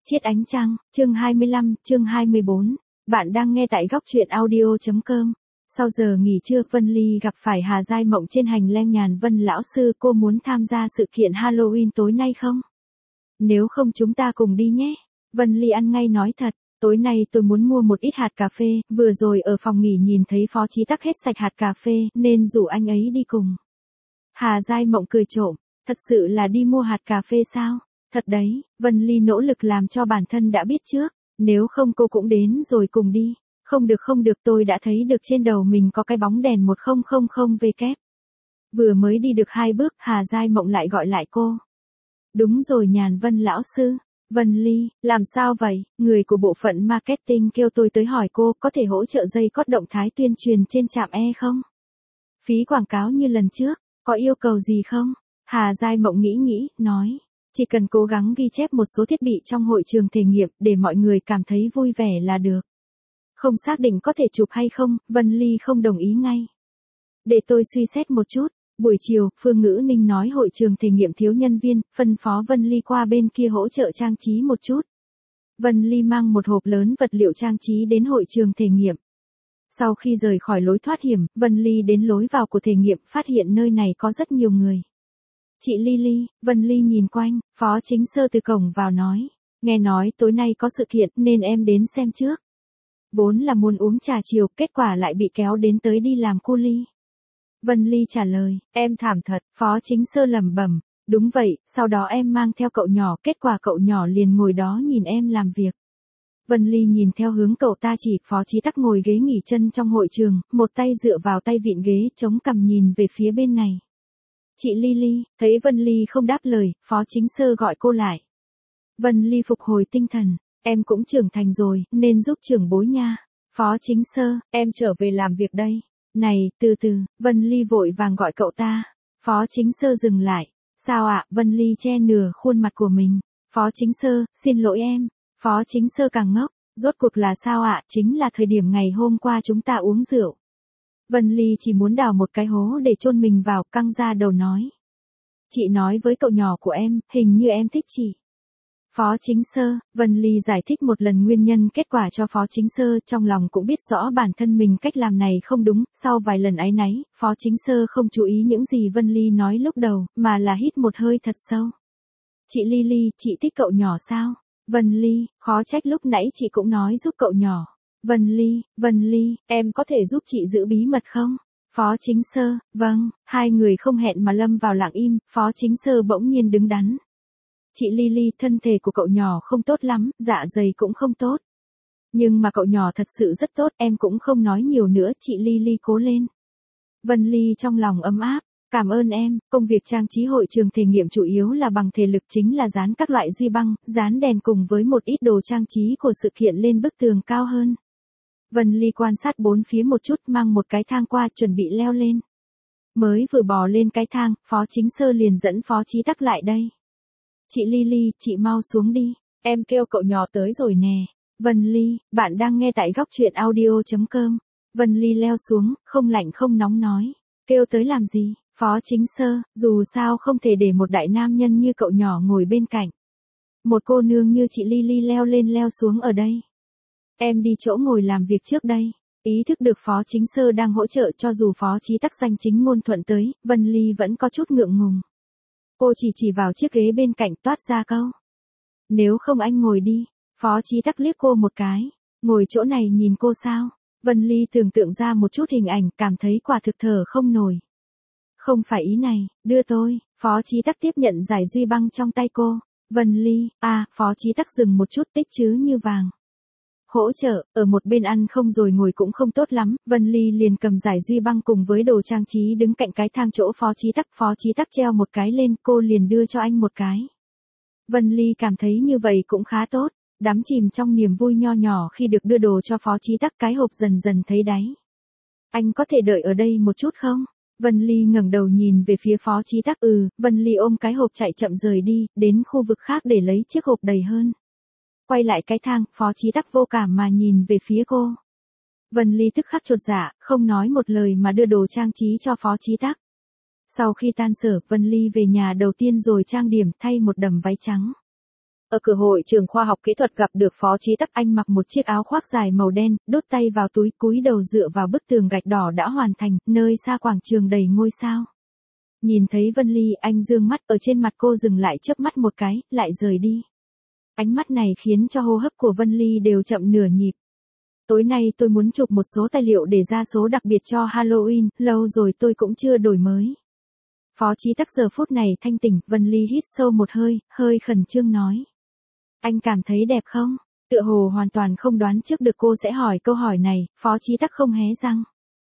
Chiết ánh trăng, chương 25, chương 24. Bạn đang nghe tại góc truyện audio.com. Sau giờ nghỉ trưa, Vân Ly gặp phải Hà Giai Mộng trên hành lang Nhàn Vân lão sư. Cô muốn tham gia sự kiện Halloween tối nay không? Nếu không chúng ta cùng đi nhé. Vân Ly ăn ngay nói thật. Tối nay tôi muốn mua một ít hạt cà phê, vừa rồi ở phòng nghỉ nhìn thấy Phó Chí Tắc hết sạch hạt cà phê, nên rủ anh ấy đi cùng. Hà Giai Mộng cười trộm, thật sự là đi mua hạt cà phê sao? Thật đấy, Vân Ly nỗ lực làm cho bản thân đã biết trước, nếu không cô cũng đến rồi cùng đi. Không được tôi đã thấy được trên đầu mình có cái bóng đèn 1000W kép. Vừa mới đi được 2 bước, Hà Giai Mộng lại gọi lại cô. Đúng rồi Nhàn Vân lão sư. Vân Ly, làm sao vậy? Người của bộ phận marketing kêu tôi tới hỏi cô có thể hỗ trợ dây cót động thái tuyên truyền trên trạm E không? Phí quảng cáo như lần trước, có yêu cầu gì không? Hà Giai Mộng nghĩ, nói. Chỉ cần cố gắng ghi chép một số thiết bị trong hội trường thể nghiệm để mọi người cảm thấy vui vẻ là được. Không xác định có thể chụp hay không, Vân Ly không đồng ý ngay. Để tôi suy xét một chút. Buổi chiều, Phương Ngữ Ninh nói hội trường thể nghiệm thiếu nhân viên, phân phó Vân Ly qua bên kia hỗ trợ trang trí một chút. Vân Ly mang một hộp lớn vật liệu trang trí đến hội trường thể nghiệm. Sau khi rời khỏi lối thoát hiểm, Vân Ly đến lối vào của thể nghiệm, phát hiện nơi này có rất nhiều người. Chị Lily, Vân Ly nhìn quanh, Phó Chính Sơ từ cổng vào nói. Nghe nói tối nay có sự kiện nên em đến xem trước. Vốn là muốn uống trà chiều, kết quả lại bị kéo đến tới đi làm cu ly. Vân Ly trả lời, em thảm thật, Phó Chính Sơ lẩm bẩm. Đúng vậy, sau đó em mang theo cậu nhỏ, kết quả cậu nhỏ liền ngồi đó nhìn em làm việc. Vân Ly nhìn theo hướng cậu ta chỉ, Phó Chí Tắc ngồi ghế nghỉ chân trong hội trường, một tay dựa vào tay vịn ghế, chống cằm nhìn về phía bên này. Chị Lily, thấy Vân Ly không đáp lời, Phó Chính Sơ gọi cô lại. Vân Ly phục hồi tinh thần, em cũng trưởng thành rồi, nên giúp trưởng bối nha. Phó Chính Sơ, em trở về làm việc đây. Này, từ từ, Vân Ly vội vàng gọi cậu ta. Phó Chính Sơ dừng lại. Sao ạ? Vân Ly che nửa khuôn mặt của mình. Phó Chính Sơ, xin lỗi em. Phó Chính Sơ càng ngốc. Rốt cuộc là sao ạ? Chính là thời điểm ngày hôm qua chúng ta uống rượu. Vân Ly chỉ muốn đào một cái hố để chôn mình vào, căng ra đầu nói. Chị nói với cậu nhỏ của em, hình như em thích chị. Phó Chính Sơ, Vân Ly giải thích một lần nguyên nhân kết quả cho Phó Chính Sơ, trong lòng cũng biết rõ bản thân mình cách làm này không đúng, sau vài lần áy náy, Phó Chính Sơ không chú ý những gì Vân Ly nói lúc đầu, mà là hít một hơi thật sâu. Chị Lily, chị thích cậu nhỏ sao? Vân Ly, khó trách lúc nãy chị cũng nói giúp cậu nhỏ. Vân Ly, em có thể giúp chị giữ bí mật không? Phó Chính Sơ, vâng, hai người không hẹn mà lâm vào lặng im, Phó Chính Sơ bỗng nhiên đứng đắn. Chị Lily, thân thể của cậu nhỏ không tốt lắm, dạ dày cũng không tốt. Nhưng mà cậu nhỏ thật sự rất tốt, em cũng không nói nhiều nữa, chị Lily cố lên. Vân Ly trong lòng ấm áp, cảm ơn em, công việc trang trí hội trường thể nghiệm chủ yếu là bằng thể lực, chính là dán các loại duy băng, dán đèn cùng với một ít đồ trang trí của sự kiện lên bức tường cao hơn. Vân Ly quan sát bốn phía một chút, mang một cái thang qua, chuẩn bị leo lên. Mới vừa bò lên cái thang, Phó Chính Sơ liền dẫn Phó Chí Tắc lại đây. Chị Lily, chị mau xuống đi, em kêu cậu nhỏ tới rồi nè. Vân Ly, bạn đang nghe tại góc truyện audio.com. Vân Ly leo xuống, không lạnh không nóng nói. Kêu tới làm gì? Phó Chính Sơ, dù sao không thể để một đại nam nhân như cậu nhỏ ngồi bên cạnh. Một cô nương như chị Lily leo lên leo xuống ở đây. Em đi chỗ ngồi làm việc trước đây. Ý thức được Phó Chính Sơ đang hỗ trợ, cho dù Phó Chí Tắc danh chính ngôn thuận tới, Vân Ly vẫn có chút ngượng ngùng. Cô chỉ vào chiếc ghế bên cạnh, toát ra câu. Nếu không anh ngồi đi. Phó Chí Tắc liếc cô một cái. Ngồi chỗ này nhìn cô sao? Vân Ly tưởng tượng ra một chút hình ảnh, cảm thấy quả thực thở không nổi. Không phải ý này, đưa tôi. Phó Chí Tắc tiếp nhận giải duy băng trong tay cô. Vân Ly, Phó Chí Tắc dừng một chút, tích chứ như vàng. Hỗ trợ, ở một bên ăn không rồi ngồi cũng không tốt lắm, Vân Ly liền cầm giải duy băng cùng với đồ trang trí đứng cạnh cái thang chỗ Phó Chí Tắc treo một cái lên, cô liền đưa cho anh một cái. Vân Ly cảm thấy như vậy cũng khá tốt, đắm chìm trong niềm vui nho nhỏ khi được đưa đồ cho Phó Chí Tắc, cái hộp dần dần thấy đáy. Anh có thể đợi ở đây một chút không? Vân Ly ngẩng đầu nhìn về phía Phó Chí Tắc, Vân Ly ôm cái hộp chạy chậm rời đi, đến khu vực khác để lấy chiếc hộp đầy hơn. Quay lại cái thang, Phó Chí Tắc vô cảm mà nhìn về phía cô. Vân Ly tức khắc chột dạ, không nói một lời mà đưa đồ trang trí cho Phó Chí Tắc. Sau khi tan sở, Vân Ly về nhà đầu tiên rồi trang điểm, thay một đầm váy trắng. Ở cửa hội trường khoa học kỹ thuật gặp được Phó Chí Tắc, anh mặc một chiếc áo khoác dài màu đen, đút tay vào túi, cúi đầu dựa vào bức tường gạch đỏ đã hoàn thành, nơi xa quảng trường đầy ngôi sao. Nhìn thấy Vân Ly, anh dương mắt, ở trên mặt cô dừng lại chớp mắt một cái, lại rời đi. Ánh mắt này khiến cho hô hấp của Vân Ly đều chậm nửa nhịp. Tối nay tôi muốn chụp một số tài liệu để ra số đặc biệt cho Halloween, lâu rồi tôi cũng chưa đổi mới. Phó Chí Tắc giờ phút này thanh tỉnh, Vân Ly hít sâu một hơi, hơi khẩn trương nói. Anh cảm thấy đẹp không? Tựa hồ hoàn toàn không đoán trước được cô sẽ hỏi câu hỏi này, Phó Chí Tắc không hé răng.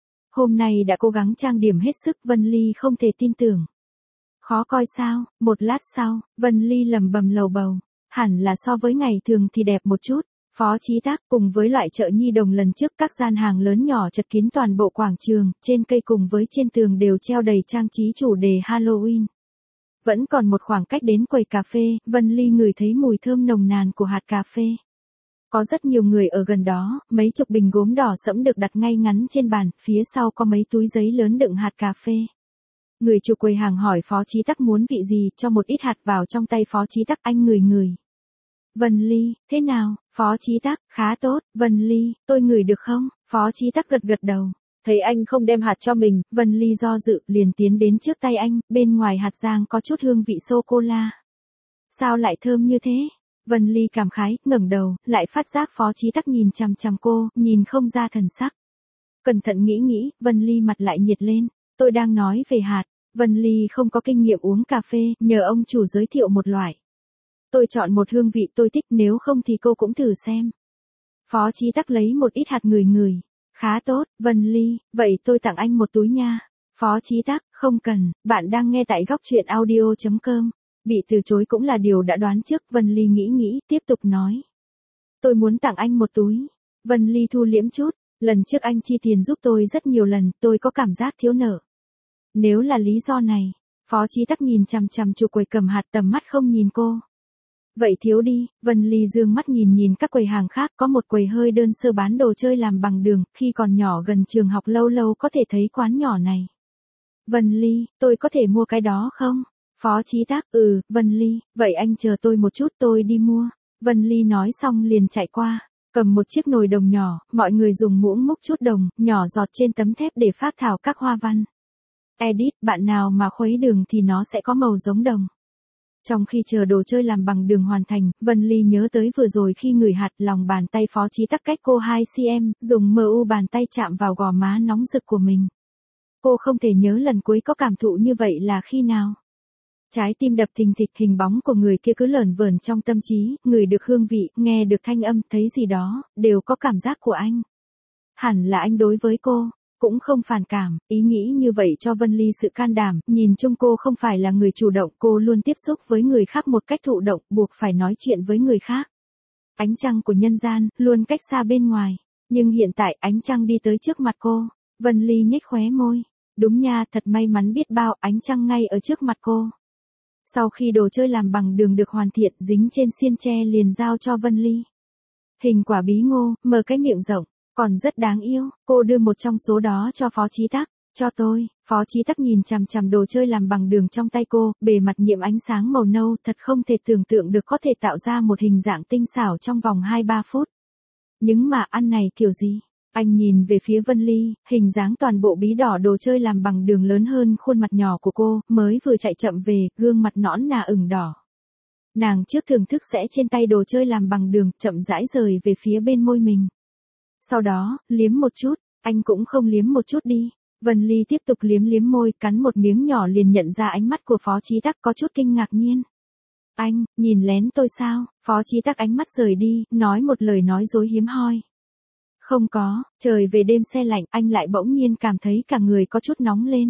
Hôm nay đã cố gắng trang điểm hết sức, Vân Ly không thể tin tưởng. Khó coi sao? Một lát sau, Vân Ly lẩm bẩm lầu bầu. Hẳn là so với ngày thường thì đẹp một chút. Phó Chí Tắc, cùng với loại chợ nhi đồng lần trước, các gian hàng lớn nhỏ chật kín toàn bộ quảng trường, trên cây cùng với trên tường đều treo đầy trang trí chủ đề Halloween. Vẫn còn một khoảng cách đến quầy cà phê, Vân Ly ngửi thấy mùi thơm nồng nàn của hạt cà phê. Có rất nhiều người ở gần đó, mấy chục bình gốm đỏ sẫm được đặt ngay ngắn trên bàn, phía sau có mấy túi giấy lớn đựng hạt cà phê. Người chủ quầy hàng hỏi Phó Chí Tắc muốn vị gì, cho một ít hạt vào trong tay Phó Chí Tắc, anh ngửi ngửi. Vân Ly, thế nào? Phó Chí Tắc, khá tốt. Vân Ly, tôi ngửi được không? Phó Chí Tắc gật gật đầu. Thấy anh không đem hạt cho mình, Vân Ly do dự, liền tiến đến trước tay anh, bên ngoài hạt rang có chút hương vị sô-cô-la. Sao lại thơm như thế? Vân Ly cảm khái, ngẩng đầu, lại phát giác Phó Chí Tắc nhìn chằm chằm cô, nhìn không ra thần sắc. Cẩn thận nghĩ, Vân Ly mặt lại nhiệt lên. Tôi đang nói về hạt. Vân Ly không có kinh nghiệm uống cà phê, nhờ ông chủ giới thiệu một loại. Tôi chọn một hương vị tôi thích, nếu không thì cô cũng thử xem. Phó Chí Tắc lấy một ít hạt ngửi. Khá tốt, Vân Ly, vậy tôi tặng anh một túi nha. Phó Chí Tắc, không cần, bạn đang nghe tại góc truyện audio.com. Bị từ chối cũng là điều đã đoán trước, Vân Ly nghĩ, tiếp tục nói. Tôi muốn tặng anh một túi. Vân Ly thu liễm chút, lần trước anh chi tiền giúp tôi rất nhiều lần, tôi có cảm giác thiếu nợ. Nếu là lý do này, Phó Chí Tắc nhìn chằm chằm chủ quầy cầm hạt, tầm mắt không nhìn cô. Vậy thiếu đi, Vân Ly dương mắt nhìn các quầy hàng khác, có một quầy hơi đơn sơ bán đồ chơi làm bằng đường, khi còn nhỏ gần trường học lâu có thể thấy quán nhỏ này. Vân Ly, tôi có thể mua cái đó không? Phó Chí Tắc, Vân Ly, vậy anh chờ tôi một chút, tôi đi mua. Vân Ly nói xong liền chạy qua, cầm một chiếc nồi đồng nhỏ, mọi người dùng muỗng múc chút đồng, nhỏ giọt trên tấm thép để phác thảo các hoa văn. Edit, bạn nào mà khuấy đường thì nó sẽ có màu giống đồng. Trong khi chờ đồ chơi làm bằng đường hoàn thành, Vân Ly nhớ tới vừa rồi khi ngửi hạt, lòng bàn tay Phó Chí Tắc cách cô 2cm, dùng MU bàn tay chạm vào gò má nóng rực của mình. Cô không thể nhớ lần cuối có cảm thụ như vậy là khi nào. Trái tim đập thình thịch, hình bóng của người kia cứ lởn vởn trong tâm trí, ngửi được hương vị, nghe được thanh âm, thấy gì đó, đều có cảm giác của anh. Hẳn là anh đối với cô cũng không phản cảm, ý nghĩ như vậy cho Vân Ly sự can đảm, nhìn chung cô không phải là người chủ động, cô luôn tiếp xúc với người khác một cách thụ động, buộc phải nói chuyện với người khác. Ánh trăng của nhân gian, luôn cách xa bên ngoài, nhưng hiện tại ánh trăng đi tới trước mặt cô, Vân Ly nhếch khóe môi, đúng nha, thật may mắn biết bao, ánh trăng ngay ở trước mặt cô. Sau khi đồ chơi làm bằng đường được hoàn thiện, dính trên xiên tre liền giao cho Vân Ly. Hình quả bí ngô, mở cái miệng rộng. Còn rất đáng yêu, cô đưa một trong số đó cho Phó Chí Tắc, cho tôi. Phó Chí Tắc nhìn chằm chằm đồ chơi làm bằng đường trong tay cô, bề mặt nhiễm ánh sáng màu nâu, thật không thể tưởng tượng được có thể tạo ra một hình dạng tinh xảo trong vòng 2-3 phút. Nhưng mà ăn này kiểu gì? Anh nhìn về phía Vân Ly, hình dáng toàn bộ bí đỏ đồ chơi làm bằng đường lớn hơn khuôn mặt nhỏ của cô, mới vừa chạy chậm về, gương mặt nõn nà ửng đỏ. Nàng trước thưởng thức sẽ trên tay đồ chơi làm bằng đường, chậm rãi rời về phía bên môi mình. Sau đó, liếm một chút, anh cũng không liếm một chút đi. Vân Ly tiếp tục liếm môi, cắn một miếng nhỏ liền nhận ra ánh mắt của Phó Chí Tắc, có chút kinh ngạc nhiên. Anh, nhìn lén tôi sao? Phó Chí Tắc ánh mắt rời đi, nói một lời nói dối hiếm hoi. Không có, trời về đêm se lạnh, anh lại bỗng nhiên cảm thấy cả người có chút nóng lên.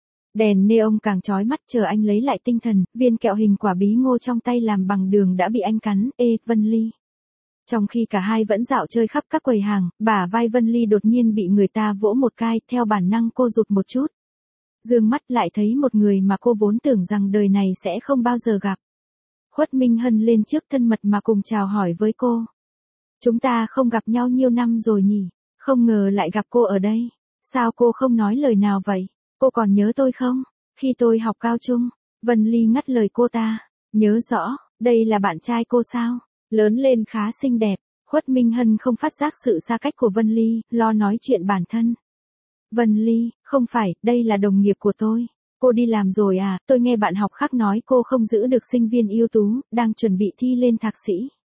Đèn neon càng chói mắt, chờ anh lấy lại tinh thần, viên kẹo hình quả bí ngô trong tay làm bằng đường đã bị anh cắn, Vân Ly. Trong khi cả hai vẫn dạo chơi khắp các quầy hàng, bả vai Vân Ly đột nhiên bị người ta vỗ một cái, theo bản năng cô rụt một chút. Dương mắt lại thấy một người mà cô vốn tưởng rằng đời này sẽ không bao giờ gặp. Khuất Minh Hân lên trước thân mật mà cùng chào hỏi với cô. Chúng ta không gặp nhau nhiều năm rồi nhỉ, không ngờ lại gặp cô ở đây. Sao cô không nói lời nào vậy? Cô còn nhớ tôi không? Khi tôi học cao trung, Vân Ly ngắt lời cô ta. Nhớ rõ, Đây là bạn trai cô sao? Lớn lên khá xinh đẹp. Khuất Minh Hân không phát giác sự xa cách của Vân Ly, lo nói chuyện bản thân. Vân Ly, không phải, đây là đồng nghiệp của tôi. Cô đi làm rồi à, tôi nghe bạn học khác nói cô không giữ được sinh viên ưu tú, đang chuẩn bị thi lên thạc sĩ.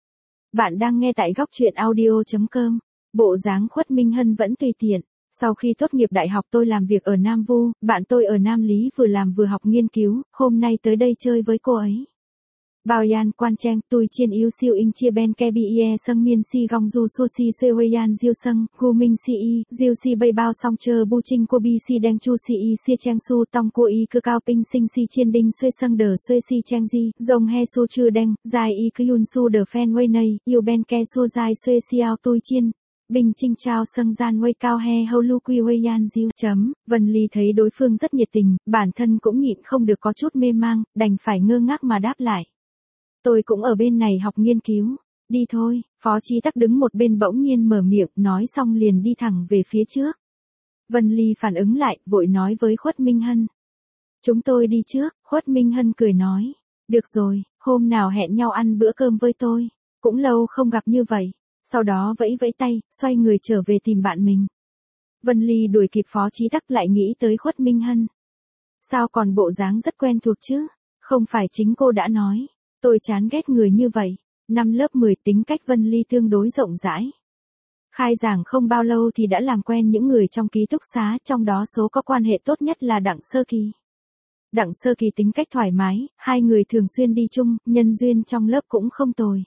Bạn đang nghe tại góc truyện audio.com. Bộ dáng Khuất Minh Hân vẫn tùy tiện. Sau khi tốt nghiệp đại học tôi làm việc ở Nam Vu, bạn tôi ở Nam Lý vừa làm vừa học nghiên cứu, hôm nay tới đây chơi với cô ấy. Bao yan quan trang, tôi chiên yêu siêu in chia ben ke bi ie sâng miên si gong du so si suy huê yan diêu sâng, gu minh si y, diêu si bay bao song chơ bu trinh cô bi si đen chu si y si trang su tong cô y cơ cao ping sinh si chiên đinh xuê sâng đờ xuê si trang di, dòng he su chư đen, dài y cứ yun su đờ phen huê nây, yêu ben ke su dài xuê si ao tôi chiên. Bình Trinh trao sâng gian huê cao he hâu lu quy huê yan diêu. Vân Ly thấy đối phương rất nhiệt tình, bản thân cũng nhịn không được có chút mê mang, đành phải ngơ ngác mà đáp lại. Tôi cũng ở bên này học nghiên cứu. Đi thôi, Phó Chí Tắc đứng một bên bỗng nhiên mở miệng, nói xong liền đi thẳng về phía trước. Vân Ly phản ứng lại, vội nói với Khuất Minh Hân. Chúng tôi đi trước, Khuất Minh Hân cười nói. Được rồi, hôm nào hẹn nhau ăn bữa cơm với tôi. Cũng lâu không gặp như vậy. Sau đó vẫy vẫy tay, xoay người trở về tìm bạn mình. Vân Ly đuổi kịp Phó Chí Tắc lại nghĩ tới Khuất Minh Hân. Sao còn bộ dáng rất quen thuộc chứ? Không phải chính cô đã nói. Tôi chán ghét người như vậy. Năm lớp 10 tính cách Vân Ly tương đối rộng rãi. Khai giảng không bao lâu thì đã làm quen những người trong ký túc xá, trong đó số có quan hệ tốt nhất là Đặng Sơ Kỳ. Đặng Sơ Kỳ tính cách thoải mái, hai người thường xuyên đi chung, nhân duyên trong lớp cũng không tồi.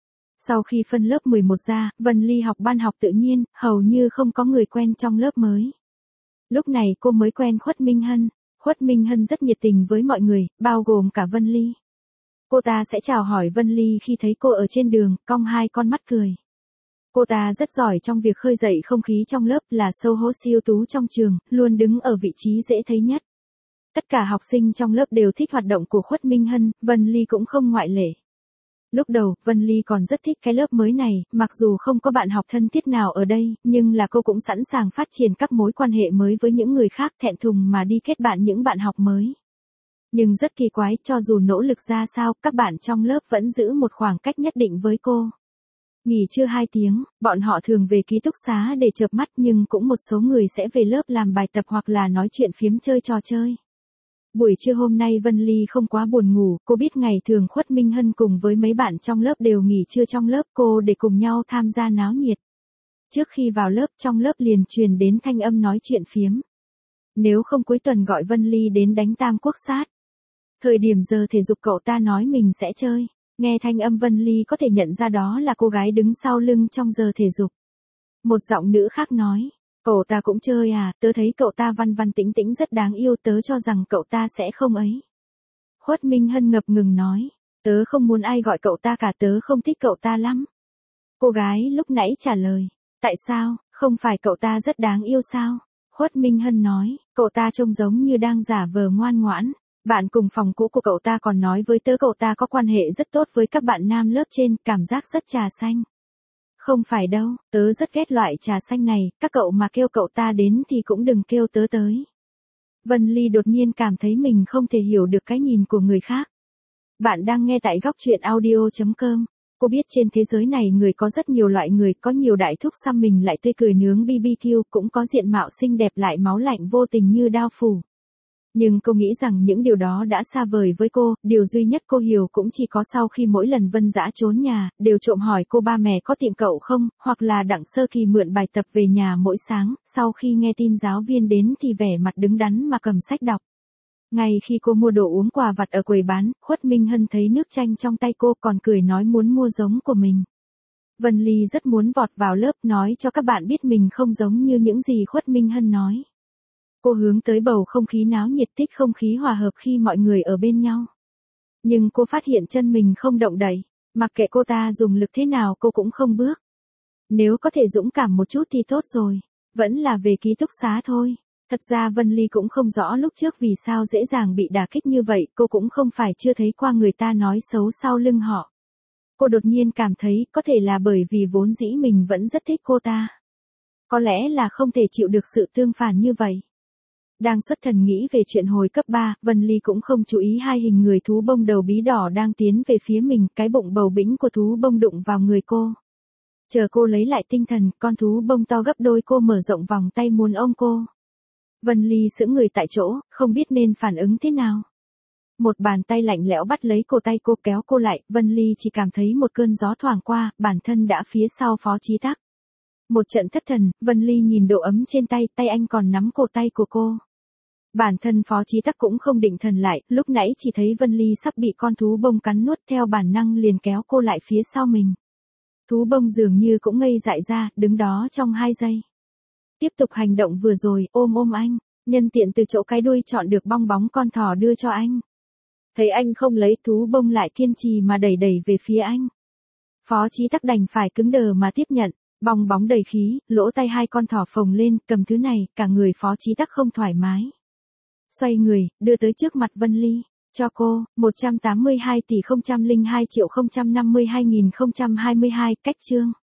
Sau khi phân lớp 11 ra, Vân Ly học ban học tự nhiên, hầu như không có người quen trong lớp mới. Lúc này cô mới quen Khuất Minh Hân. Khuất Minh Hân rất nhiệt tình với mọi người, bao gồm cả Vân Ly. Cô ta sẽ chào hỏi Vân Ly khi thấy cô ở trên đường, cong hai con mắt cười. Cô ta rất giỏi trong việc khơi dậy không khí trong lớp, là sâu hố siêu tú trong trường, luôn đứng ở vị trí dễ thấy nhất. Tất cả học sinh trong lớp đều thích hoạt động của Khuất Minh Hân, Vân Ly cũng không ngoại lệ. Lúc đầu, Vân Ly còn rất thích cái lớp mới này, mặc dù không có bạn học thân thiết nào ở đây, nhưng là cô cũng sẵn sàng phát triển các mối quan hệ mới với những người khác, thẹn thùng mà đi kết bạn những bạn học mới. Nhưng rất kỳ quái, cho dù nỗ lực ra sao, các bạn trong lớp vẫn giữ một khoảng cách nhất định với cô. Nghỉ trưa 2 tiếng, bọn họ thường về ký túc xá để chợp mắt, nhưng cũng một số người sẽ về lớp làm bài tập hoặc là nói chuyện phiếm chơi trò chơi. Buổi trưa hôm nay Vân Ly không quá buồn ngủ, cô biết ngày thường Khuất Minh Hân cùng với mấy bạn trong lớp đều nghỉ trưa trong lớp, cô để cùng nhau tham gia náo nhiệt. Trước khi vào lớp, trong lớp liền truyền đến thanh âm nói chuyện phiếm. Nếu không cuối tuần gọi Vân Ly đến đánh tam quốc sát. Thời điểm giờ thể dục cậu ta nói mình sẽ chơi. Nghe thanh âm Vân Ly có thể nhận ra đó là cô gái đứng sau lưng trong giờ thể dục. Một giọng nữ khác nói. Cậu ta cũng chơi à, tớ thấy cậu ta văn văn tĩnh tĩnh rất đáng yêu, tớ cho rằng cậu ta sẽ không ấy. Khuất Minh Hân ngập ngừng nói. Tớ không muốn ai gọi cậu ta cả, tớ không thích cậu ta lắm. Cô gái lúc nãy trả lời. Tại sao, không phải cậu ta rất đáng yêu sao? Khuất Minh Hân nói, cậu ta trông giống như đang giả vờ ngoan ngoãn. Bạn cùng phòng cũ của cậu ta còn nói với tớ cậu ta có quan hệ rất tốt với các bạn nam lớp trên, cảm giác rất trà xanh. Không phải đâu, tớ rất ghét loại trà xanh này, các cậu mà kêu cậu ta đến thì cũng đừng kêu tớ tới. Vân Ly đột nhiên cảm thấy mình không thể hiểu được cái nhìn của người khác. Bạn đang nghe tại góc truyện audio.com. Cô biết trên thế giới này người có rất nhiều loại người, có nhiều đại thúc xăm mình lại tươi cười nướng BBQ, cũng có diện mạo xinh đẹp lại máu lạnh vô tình như đao phủ. Nhưng cô nghĩ rằng những điều đó đã xa vời với cô, điều duy nhất cô hiểu cũng chỉ có sau khi mỗi lần Vân Dã trốn nhà, đều trộm hỏi cô ba mẹ có tìm cậu không, hoặc là Đặng Sơ Kỳ mượn bài tập về nhà mỗi sáng, sau khi nghe tin giáo viên đến thì vẻ mặt đứng đắn mà cầm sách đọc. Ngay khi cô mua đồ uống quà vặt ở quầy bán, Khuất Minh Hân thấy nước chanh trong tay cô còn cười nói muốn mua giống của mình. Vân Ly rất muốn vọt vào lớp nói cho các bạn biết mình không giống như những gì Khuất Minh Hân nói. Cô hướng tới bầu không khí náo nhiệt, thích không khí hòa hợp khi mọi người ở bên nhau. Nhưng cô phát hiện chân mình không động đậy, mặc kệ cô ta dùng lực thế nào cô cũng không bước. Nếu có thể dũng cảm một chút thì tốt rồi, vẫn là về ký túc xá thôi. Thật ra Vân Ly cũng không rõ lúc trước vì sao dễ dàng bị đả kích như vậy, cô cũng không phải chưa thấy qua người ta nói xấu sau lưng họ. Cô đột nhiên cảm thấy có thể là bởi vì vốn dĩ mình vẫn rất thích cô ta. Có lẽ là không thể chịu được sự tương phản như vậy. Đang xuất thần nghĩ về chuyện hồi cấp 3, Vân Ly cũng không chú ý hai hình người thú bông đầu bí đỏ đang tiến về phía mình, cái bụng bầu bĩnh của thú bông đụng vào người cô. Chờ cô lấy lại tinh thần, con thú bông to gấp đôi cô mở rộng vòng tay muốn ôm cô. Vân Ly sững người tại chỗ, không biết nên phản ứng thế nào. Một bàn tay lạnh lẽo bắt lấy cổ tay cô kéo cô lại, Vân Ly chỉ cảm thấy một cơn gió thoảng qua, bản thân đã phía sau Phó Chí Tắc. Một trận thất thần, Vân Ly nhìn độ ấm trên tay, tay anh còn nắm cổ tay của cô. Bản thân Phó Chí Tắc cũng không định thần lại, lúc nãy chỉ thấy Vân Ly sắp bị con thú bông cắn nuốt theo bản năng liền kéo cô lại phía sau mình. Thú bông dường như cũng ngây dại ra, đứng đó trong 2 giây. Tiếp tục hành động vừa rồi, ôm anh, nhân tiện từ chỗ cái đuôi chọn được bong bóng con thỏ đưa cho anh. Thấy anh không lấy, thú bông lại kiên trì mà đẩy về phía anh. Phó Chí Tắc đành phải cứng đờ mà tiếp nhận, bong bóng đầy khí, lỗ tay hai con thỏ phồng lên, cầm thứ này, cả người Phó Chí Tắc không thoải mái. Xoay người, đưa tới trước mặt Vân Ly, cho cô, 182 tỷ 002 triệu 052.022, cách chương.